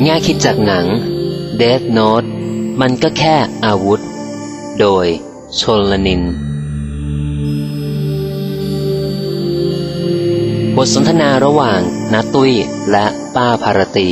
แง่คิดจากหนัง Death Note มันก็แค่อาวุธโดยชลนินบทสนทนาระหว่างณตุ้ยและป้าภารตี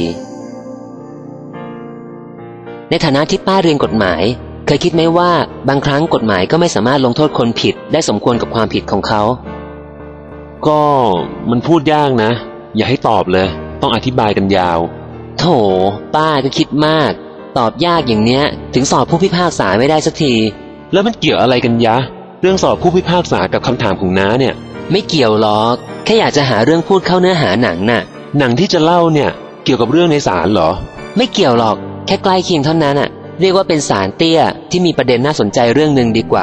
ในฐานะที่ป้าเรียนกฎหมายเคยคิดไหมว่าบางครั้งกฎหมายก็ไม่สามารถลงโทษคนผิดได้สมควรกับความผิดของเขาก็มันพูดยากนะอย่าให้ตอบเลยต้องอธิบายกันยาวโถป้าก็คิดมากตอบยากอย่างเนี้ยถึงสอบผู้พิพากษาไม่ได้สักทีแล้วมันเกี่ยวอะไรกันยะเรื่องสอบผู้พิพากษากับคำถามของน้าเนี่ยไม่เกี่ยวหรอกแค่อยากจะหาเรื่องพูดเข้าเนื้อหาหนังน่ะหนังที่จะเล่าเนี่ยเกี่ยวกับเรื่องในศาลเหรอไม่เกี่ยวหรอกแค่ใกล้เคียงเท่านั้นน่ะเรียกว่าเป็นศาลเตี้ยที่มีประเด็นน่าสนใจเรื่องนึงดีกว่า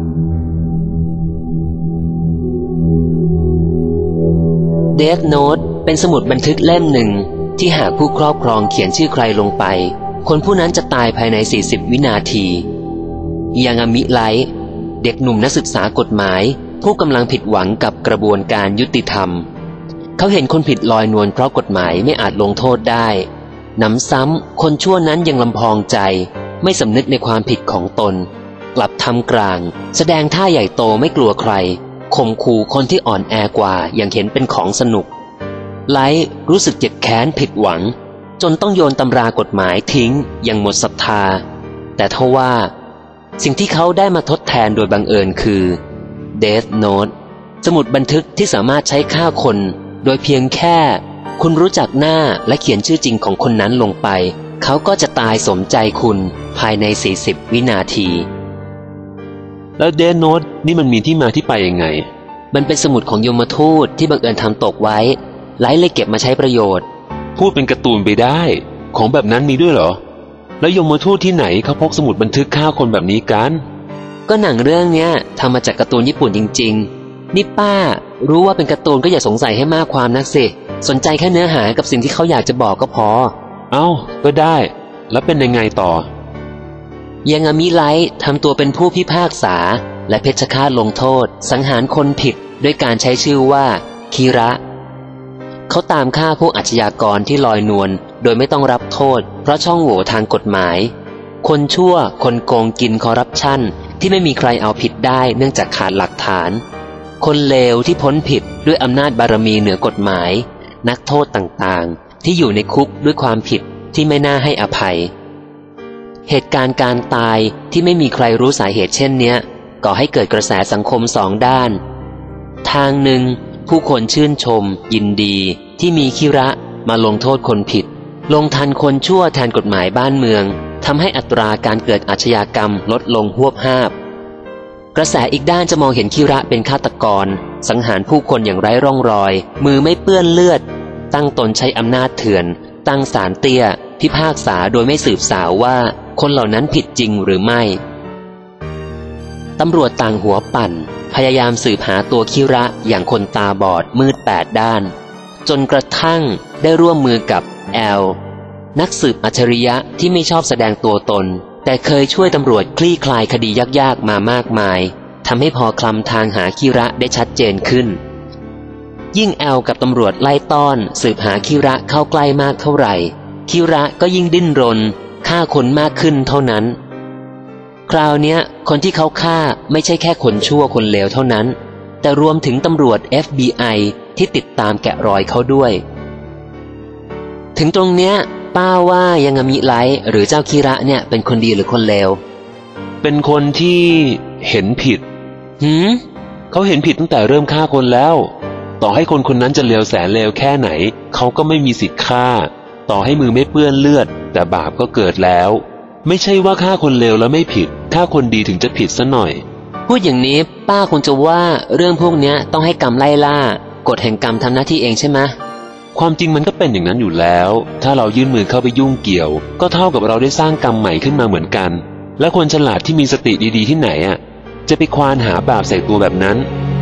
Death Note เป็นสมุดบันทึกเล่มหนึ่งที่หากผู้ครอบครองเขียนชื่อใครลงไปคนผู้นั้นจะตายภายใน40วินาทียังามิไลท์เด็กหนุ่มนักศึกษากฎหมายผู้กำลังผิดหวังกับกระบวนการยุติธรรมเขาเห็นคนผิดลอยนวลเพราะกฎหมายไม่อาจลงโทษได้หนำซ้ำคนชั่วนั้นยังลำพองใจไม่สำนึกในความผิดของตนกลับทำกลางแสดงท่าใหญ่โตไม่กลัวใครข่มขู่คนที่อ่อนแอกว่าอย่างเห็นเป็นของสนุกไลท์รู้สึกเจ็บแค้นผิดหวังจนต้องโยนตำรากฎหมายทิ้งอย่างหมดศรัทธาแต่ทว่าสิ่งที่เขาได้มาทดแทนโดยบังเอิญคือ Death Note สมุดบันทึกที่สามารถใช้ฆ่าคนโดยเพียงแค่คุณรู้จักหน้าและเขียนชื่อจริงของคนนั้นลงไปเขาก็จะตายสมใจคุณภายใน40วินาทีแล้ว Death Note นี่มันมีที่มาที่ไปยังไงมันเป็นสมุดของยมทูตที่บังเอิญทำตกไว้ไลท์เลยเก็บมาใช้ประโยชน์พูดเป็นการ์ตูนไปได้ของแบบนั้นมีด้วยเหรอแล้วยมทูตที่ไหนเขาพกสมุดบันทึกฆ่าคนแบบนี้กันก็หนังเรื่องเนี้ยทำมาจากการ์ตูนญี่ปุ่นจริงๆนี่ป้ารู้ว่าเป็นการ์ตูนก็อย่าสงสัยให้มากความนักสิสนใจแค่เนื้อหากับสิ่งที่เขาอยากจะบอกก็พอเอ้าก็ได้แล้วเป็นยังไงต่อยังามิไลท์ทำตัวเป็นผู้พิพากษาและเพชฌฆาตลงโทษสังหารคนผิดด้วยการใช้ชื่อว่าคิระเขาตามฆ่าพวกอาชญากรที่ลอยนวลโดยไม่ต้องรับโทษเพราะช่องโหว่ทางกฎหมายคนชั่วคนโกงกินคอร์รัปชันที่ไม่มีใครเอาผิดได้เนื่องจากขาดหลักฐานคนเลวที่พ้นผิดด้วยอำนาจบารมีเหนือกฎหมายนักโทษต่างๆที่อยู่ในคุกด้วยความผิดที่ไม่น่าให้อภัยเหตุการณ์การตายที่ไม่มีใครรู้สาเหตุเช่นเนี้ยก่อให้เกิดกระแสสังคมสองด้านทางหนึ่งผู้คนชื่นชมยินดีที่มีคิระมาลงโทษคนผิดลงทันคนชั่วแทนกฎหมายบ้านเมืองทำให้อัตราการเกิดอาชญากรรมลดลงฮวบฮาบกระแสอีกด้านจะมองเห็นคิระเป็นฆาตกรสังหารผู้คนอย่างไร้ร่องรอยมือไม่เปื้อนเลือดตั้งตนใช้อำนาจเถื่อนตั้งศาลเตี้ยพิพากษาโดยไม่สืบสาวว่าคนเหล่านั้นผิดจริงหรือไม่ตำรวจต่างหัวปั่นพยายามสืบหาตัวคิระอย่างคนตาบอดมืด8ด้านจนกระทั่งได้ร่วมมือกับแอลนักสืบอัจฉริยะที่ไม่ชอบแสดงตัวตนแต่เคยช่วยตำรวจคลี่คลายคดียากๆมามากมายทำให้พอคลำทางหาคิระได้ชัดเจนขึ้นยิ่งแอลกับตำรวจไล่ต้อนสืบหาคิระเข้าใกล้มากเท่าไหร่คิระก็ยิ่งดิ้นรนฆ่าคนมากขึ้นเท่านั้นคราวเนี้ยคนที่เขาฆ่าไม่ใช่แค่คนชั่วคนเลวเท่านั้นแต่รวมถึงตำรวจ FBI ที่ติดตามแกะรอยเขาด้วยถึงตรงเนี้ยป้าว่ายังามิไลท์หรือเจ้าคิระเนี่ยเป็นคนดีหรือคนเลวเป็นคนที่เห็นผิดเขาเห็นผิดตั้งแต่เริ่มฆ่าคนแล้วต่อให้คนคนนั้นจะเลวแสนเลวแค่ไหนเขาก็ไม่มีสิทธิ์ฆ่าต่อให้มือไม่เปื้อนเลือดแต่บาปก็เกิดแล้วไม่ใช่ว่าฆ่าคนเลวแล้วไม่ผิดฆ่าคนดีถึงจะผิดซะหน่อยพูดอย่างนี้ป้าคงจะว่าเรื่องพวกเนี้ยต้องให้กรรมไล่ล่ากฎแห่งกรรมทำหน้าที่เองใช่ไหมความจริงมันก็เป็นอย่างนั้นอยู่แล้วถ้าเรายื่นมือเข้าไปยุ่งเกี่ยวก็เท่ากับเราได้สร้างกรรมใหม่ขึ้นมาเหมือนกันและคนฉลาดที่มีสติดีๆที่ไหนจะไปควานหาบาปใส่ตัวแบบนั้น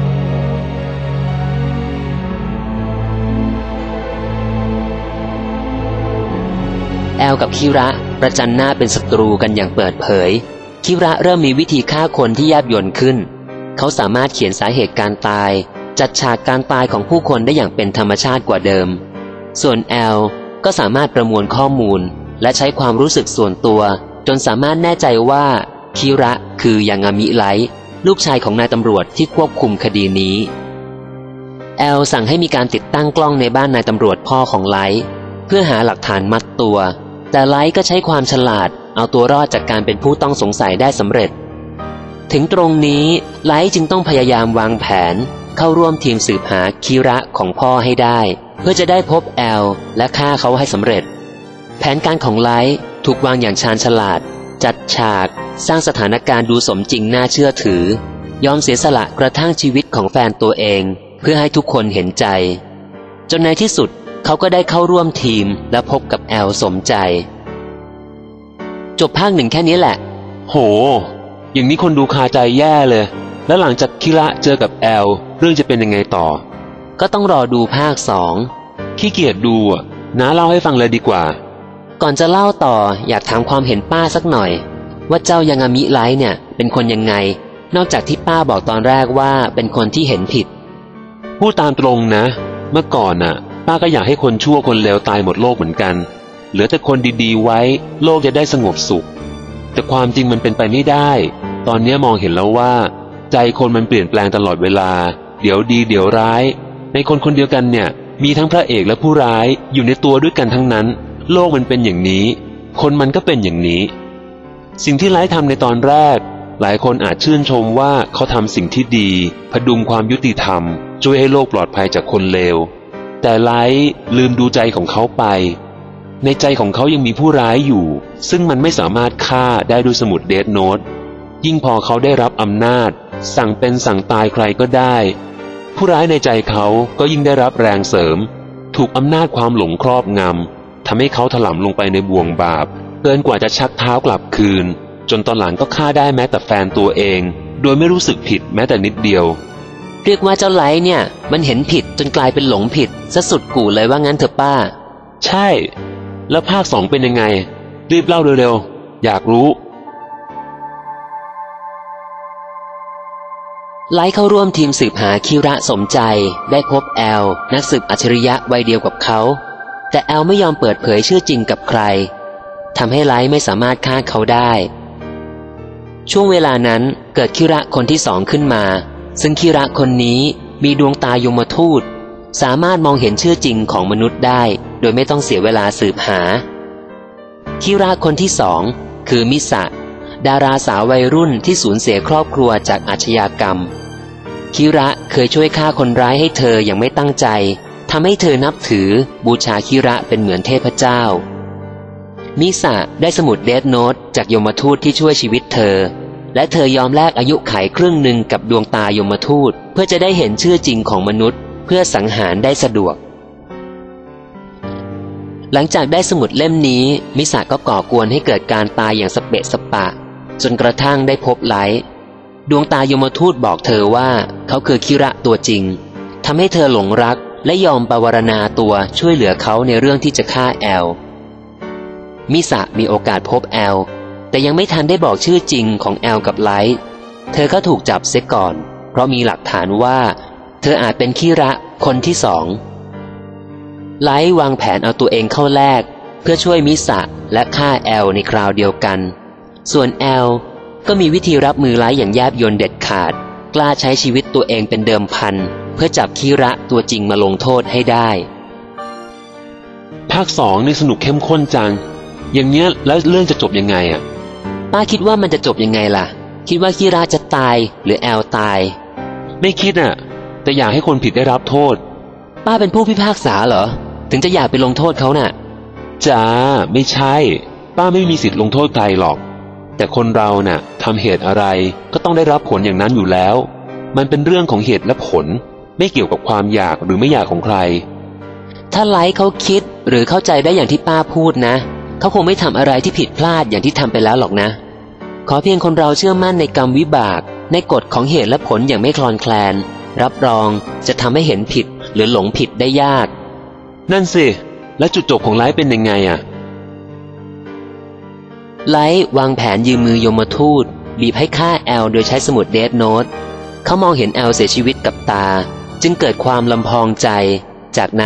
แอลกับคิระประจันหน้าเป็นศัตรูกันอย่างเปิดเผยคิระเริ่มมีวิธีฆ่าคนที่แยบยลขึ้นเขาสามารถเขียนสาเหตุการตายจัดฉากการตายของผู้คนได้อย่างเป็นธรรมชาติกว่าเดิมส่วนแอลก็สามารถประมวลข้อมูลและใช้ความรู้สึกส่วนตัวจนสามารถแน่ใจว่าคิระคือยางามิไลท์ลูกชายของนายตำรวจที่ควบคุมคดีนี้แอลสั่งให้มีการติดตั้งกล้องในบ้านนายตำรวจพ่อของไลท์เพื่อหาหลักฐานมัดตัวแต่ไลท์ก็ใช้ความฉลาดเอาตัวรอดจากการเป็นผู้ต้องสงสัยได้สำเร็จถึงตรงนี้ไลท์จึงต้องพยายามวางแผนเข้าร่วมทีมสืบหาคิระของพ่อให้ได้เพื่อจะได้พบแอลและฆ่าเขาให้สำเร็จแผนการของไลท์ถูกวางอย่างชาญฉลาดจัดฉากสร้างสถานการณ์ดูสมจริงน่าเชื่อถือยอมเสียสละกระทั่งชีวิตของแฟนตัวเองเพื่อให้ทุกคนเห็นใจจนในที่สุดเขาก็ได้เข้าร่วมทีมและพบกับแอลสมใจจบภาค 1แค่นี้แหละโหอย่างนี้คนดูคาใจแย่เลยแล้วหลังจากคิระเจอกับแอลเรื่องจะเป็นยังไงต่อก็ต้องรอดูภาค 2 ขี้เกียจดูอ่ะน้าเล่าให้ฟังเลยดีกว่าก่อนจะเล่าต่ออยากถามความเห็นป้าสักหน่อยว่าเจ้ายางามิไลท์เนี่ยเป็นคนยังไงนอกจากที่ป้าบอกตอนแรกว่าเป็นคนที่เห็นผิดพูดตามตรงนะเมื่อก่อนน่ะป้าก็อยากให้คนชั่วคนเลวตายหมดโลกเหมือนกันเหลือแต่คนดีๆไว้โลกจะได้สงบสุขแต่ความจริงมันเป็นไปไม่ได้ตอนนี้มองเห็นแล้วว่าใจคนมันเปลี่ยนแปลงตลอดเวลาเดี๋ยวดีเดี๋ยวร้ายในคนคนเดียวกันเนี่ยมีทั้งพระเอกและผู้ร้ายอยู่ในตัวด้วยกันทั้งนั้นโลกมันเป็นอย่างนี้คนมันก็เป็นอย่างนี้สิ่งที่ไลท์ทำในตอนแรกหลายคนอาจชื่นชมว่าเขาทำสิ่งที่ดีพดุงความยุติธรรมช่วยให้โลกปลอดภัยจากคนเลวแต่ไลท์ลืมดูใจของเขาไปในใจของเขายังมีผู้ร้ายอยู่ซึ่งมันไม่สามารถฆ่าได้ด้วยสมุดเดธโน้ตยิ่งพอเขาได้รับอำนาจสั่งเป็นสั่งตายใครก็ได้ผู้ร้ายในใจเขาก็ยิ่งได้รับแรงเสริมถูกอำนาจความหลงครอบงำทำให้เขาถลำลงไปในบ่วงบาปเกินกว่าจะชักเท้ากลับคืนจนตอนหลังก็ฆ่าได้แม้แต่แฟนตัวเองโดยไม่รู้สึกผิดแม้แต่นิดเดียวเรียกว่าเจ้าไลท์เนี่ยมันเห็นผิดจนกลายเป็นหลงผิดซะสุดกู่เลยว่างั้นเถอะป้าใช่แล้วภาค 2เป็นยังไงรีบเล่าเร็วๆอยากรู้ไลท์เข้าร่วมทีมสืบหาคิระสมใจได้พบแอลนักสืบอัจฉริยะวัยเดียวกับเขาแต่แอลไม่ยอมเปิดเผยชื่อจริงกับใครทำให้ไลท์ไม่สามารถฆ่าเขาได้ช่วงเวลานั้นเกิดคิระคนที่2ขึ้นมาซึ่งคิระคนนี้มีดวงตายมทูตสามารถมองเห็นชื่อจริงของมนุษย์ได้โดยไม่ต้องเสียเวลาสืบหาคิระคนที่2คือมิสะดาราสาววัยรุ่นที่สูญเสียครอบครัวจากอาชญากรรมคิระเคยช่วยฆ่าคนร้ายให้เธออย่างไม่ตั้งใจทำให้เธอนับถือบูชาคิระเป็นเหมือนเทพเจ้ามิสะได้สมุดเดธโน้ตจากยมทูตที่ช่วยชีวิตเธอและเธอยอมแลกอายุขัยครึ่งหนึ่งกับดวงตายมทูตเพื่อจะได้เห็นชื่อจริงของมนุษย์เพื่อสังหารได้สะดวกหลังจากได้สมุดเล่มนี้มิสะก็ก่อกวนให้เกิดการตายอย่างสเปะสปะจนกระทั่งได้พบไลท์ดวงตายมทูตบอกเธอว่าเขาคือคิระตัวจริงทำให้เธอหลงรักและยอมปวารณาตัวช่วยเหลือเขาในเรื่องที่จะฆ่าแอลมิสะมีโอกาสพบแอลแต่ยังไม่ทันได้บอกชื่อจริงของแอลกับไลท์เธอก็ถูกจับเสียก่อนเพราะมีหลักฐานว่าเธออาจเป็นคิระคนที่2ไลท์วางแผนเอาตัวเองเข้าแลกเพื่อช่วยมิสะและฆ่าแอลในคราวเดียวกันส่วนแอลก็มีวิธีรับมือไลท์อย่างแยบยลเด็ดขาดกล้าใช้ชีวิตตัวเองเป็นเดิมพันเพื่อจับคิระตัวจริงมาลงโทษให้ได้ภาค 2นี่สนุกเข้มข้นจังอย่างเนี้ยแล้วเรื่องจะจบยังไงอ่ะป้าคิดว่ามันจะจบยังไงล่ะคิดว่าคิระจะตายหรือแอลตายไม่คิดอ่ะแต่อยากให้คนผิดได้รับโทษป้าเป็นผู้พิพากษาเหรอถึงจะอยากไปลงโทษเขาน่ะจ้าไม่ใช่ป้าไม่มีสิทธิ์ลงโทษใครหรอกแต่คนเราน่ะทำเหตุอะไรก็ต้องได้รับผลอย่างนั้นอยู่แล้วมันเป็นเรื่องของเหตุและผลไม่เกี่ยวกับความอยากหรือไม่อยากของใครถ้าไลท์เขาคิดหรือเข้าใจได้อย่างที่ป้าพูดนะเขาคงไม่ทำอะไรที่ผิดพลาดอย่างที่ทำไปแล้วหรอกนะขอเพียงคนเราเชื่อมั่นในกรรมวิบากในกฎของเหตุและผลอย่างไม่คลอนแคลนรับรองจะทำให้เห็นผิดหรือหลงผิดได้ยากนั่นสิและจุดจบของไลท์เป็นยังไงอ่ะไลท์วางแผนยืมมือยมทูตบีบให้ฆ่าแอลโดยใช้สมุดเดธโน้ตเขามองเห็นแอลเสียชีวิตกับตาจึงเกิดความลำพองใจจากนั้น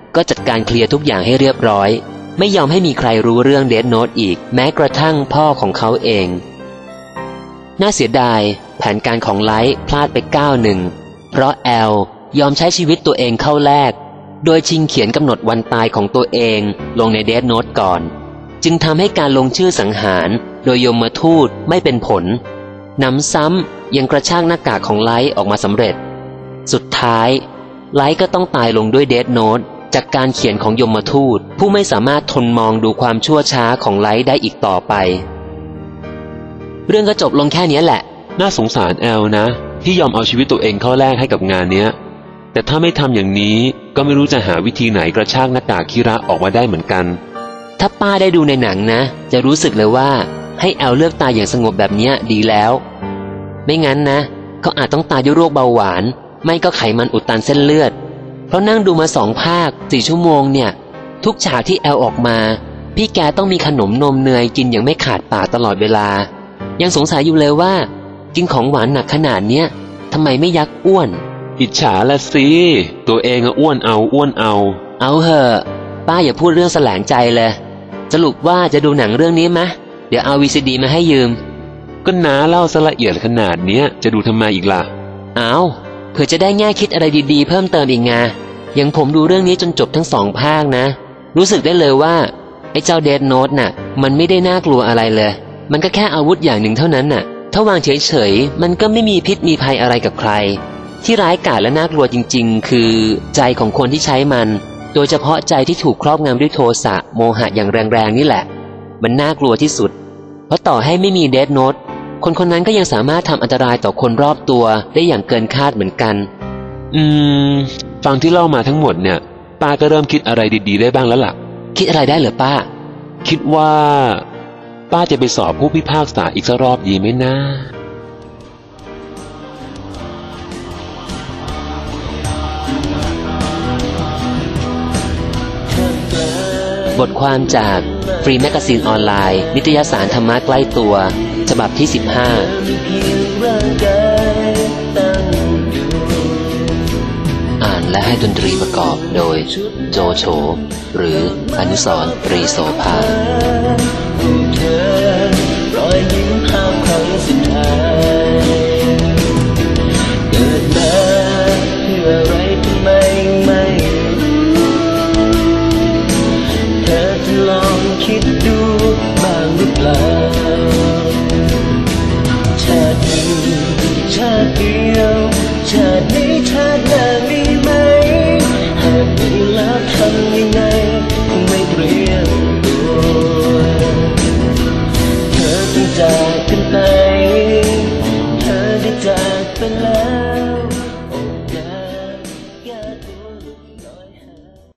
ก็จัดการเคลียร์ทุกอย่างให้เรียบร้อยไม่ยอมให้มีใครรู้เรื่องเดธโน้ตอีกแม้กระทั่งพ่อของเขาเองน่าเสียดายแผนการของไลท์พลาดไปก้าวหนึ่งเพราะแอลยอมใช้ชีวิตตัวเองเข้าแลกโดยชิงเขียนกำหนดวันตายของตัวเองลงในเดธโน้ตก่อนจึงทำให้การลงชื่อสังหารโดยยมทูตไม่เป็นผลหนำซ้ำยังกระชากหน้ากากของไลท์ออกมาสำเร็จสุดท้ายไลท์ก็ต้องตายลงด้วยเดธโน้ตจากการเขียนของยมทูตผู้ไม่สามารถทนมองดูความชั่วช้าของไลท์ได้อีกต่อไปเรื่องก็จบลงแค่นี้แหละน่าสงสารแอลนะที่ยอมเอาชีวิตตัวเองเข้าแลกให้กับงานเนี้ยแต่ถ้าไม่ทำอย่างนี้ก็ไม่รู้จะหาวิธีไหนกระชากหน้ากากคิระออกมาได้เหมือนกันถ้าป้าได้ดูในหนังนะจะรู้สึกเลยว่าให้แอลเลือกตายอย่างสงบแบบเนี้ยดีแล้วไม่งั้นนะเขาอาจต้องตายด้วยโรคเบาหวานไม่ก็ไขมันอุดตันเส้นเลือดเพราะนั่งดูมา2 ภาค 4 ชั่วโมงเนี่ยทุกฉากที่แอลออกมาพี่แกต้องมีขนมนมเนยกินอย่างไม่ขาดปากตลอดเวลายังสงสัยอยู่เลยว่ากินของหวานหนักขนาดเนี้ยทำไมไม่ยักอ้วนอิจฉาละสิตัวเองอ้วนเอาเหอะป้าอย่าพูดเรื่องแสลงใจเลยสรุปว่าจะดูหนังเรื่องนี้มะเดี๋ยวเอา VCD มาให้ยืมก็น้าเล่าซะละเอียดขนาดเนี้ยจะดูทำไมอีกล่ะเผื่อจะได้แง่คิดอะไรดีๆเพิ่มเติมอีกไงอย่างผมดูเรื่องนี้จนจบทั้ง2 ภาคนะรู้สึกได้เลยว่าไอ้เจ้าเดธโน้ตน่ะมันไม่ได้น่ากลัวอะไรเลยมันก็แค่อาวุธอย่างหนึ่งเท่านั้นน่ะถ้าวางเฉยๆมันก็ไม่มีพิษมีภัยอะไรกับใครที่ร้ายกาจและน่ากลัวจริงๆคือใจของคนที่ใช้มันโดยเฉพาะใจที่ถูกครอบงำด้วยโทสะโมหะอย่างแรงๆนี่แหละมันน่ากลัวที่สุดเพราะต่อให้ไม่มีเดธโน้ตคนคนนั้นก็ยังสามารถทำอันตรายต่อคนรอบตัวได้อย่างเกินคาดเหมือนกันฟังที่เล่ามาทั้งหมดเนี่ยป้าก็เริ่มคิดอะไรดีๆได้บ้างแล้วล่ะคิดอะไรได้เหรอป้าคิดว่าป้าจะไปสอบผู้พิพากษาอีกสักรอบดีไหมนะบทความจากฟรีแมกกาซีนออนไลน์นิตยสารธรรมะใกล้ตัวฉบับที่15อ่านและให้ดนตรีประกอบโดยโจโฉหรืออนุสรณ์ ตรีโสภา